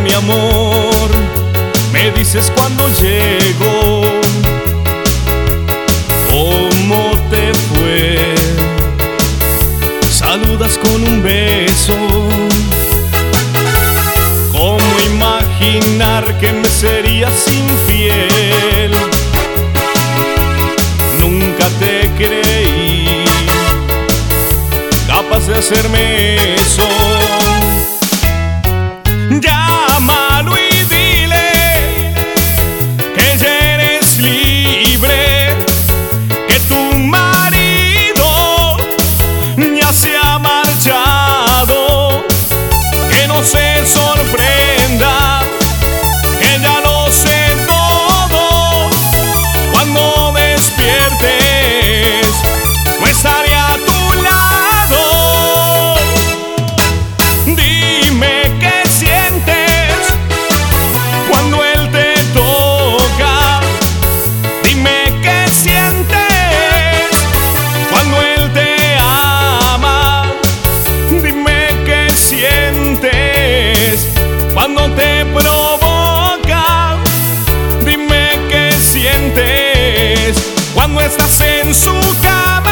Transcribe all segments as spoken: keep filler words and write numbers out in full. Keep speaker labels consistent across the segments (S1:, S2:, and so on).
S1: mi amor, me dices cuando llego. ¿Cómo te fue? Saludas con un beso. ¿Cómo imaginar que me serías infiel? Nunca te creí capaz de hacerme eso. Llámalo y dile que ya eres libre, que tu marido ya se ha marchado, que no se sorprenda, que ya lo sé todo. Cuando despiertes no estaré a tu lado. Dime qué sientes cuando él te toca. Dime qué sientes cuando él te ama. Dime qué sientes cuando te provoca. Dime qué sientes cuando estás en su cama.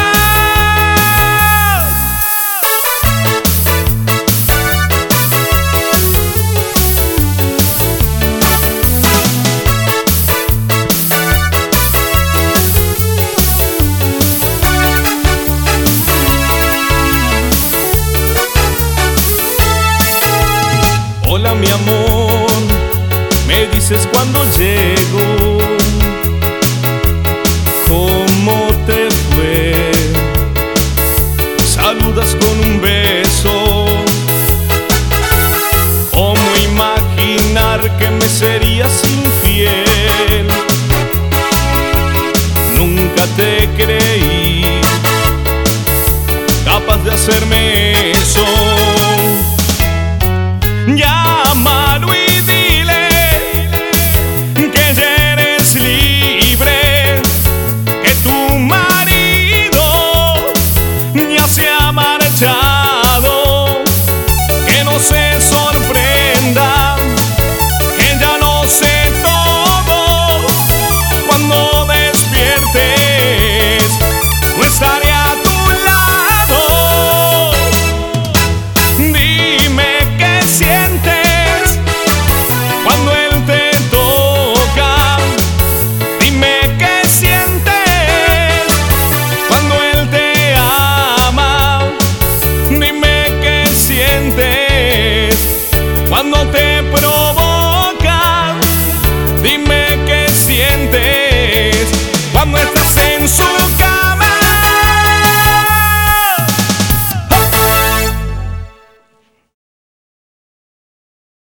S1: Hola mi amor, me dices cuando llego. ¿Cómo te fue? Saludas con un beso. ¿Cómo imaginar que me serías infiel? Nunca te creí capaz de hacerme eso.